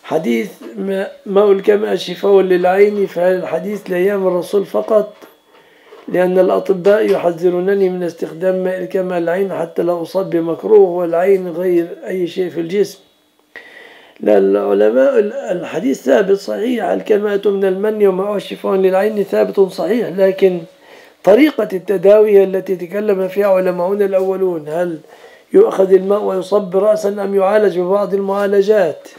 حديث ماء الكمأ شفاء للعين، فهذا الحديث لأيام الرسول فقط، لأن الأطباء يحذرونني من استخدام ماء الكمأ للعين حتى لا أصاب بمكروه، والعين غير أي شيء في الجسم. لا، العلماء الحديث ثابت صحيح، الكمأة من المن وماء شفاء للعين ثابت صحيح، لكن طريقة التداوي التي تكلم فيها علماؤنا الأولون، هل يؤخذ الماء ويصب رأسا أم يعالج ببعض المعالجات؟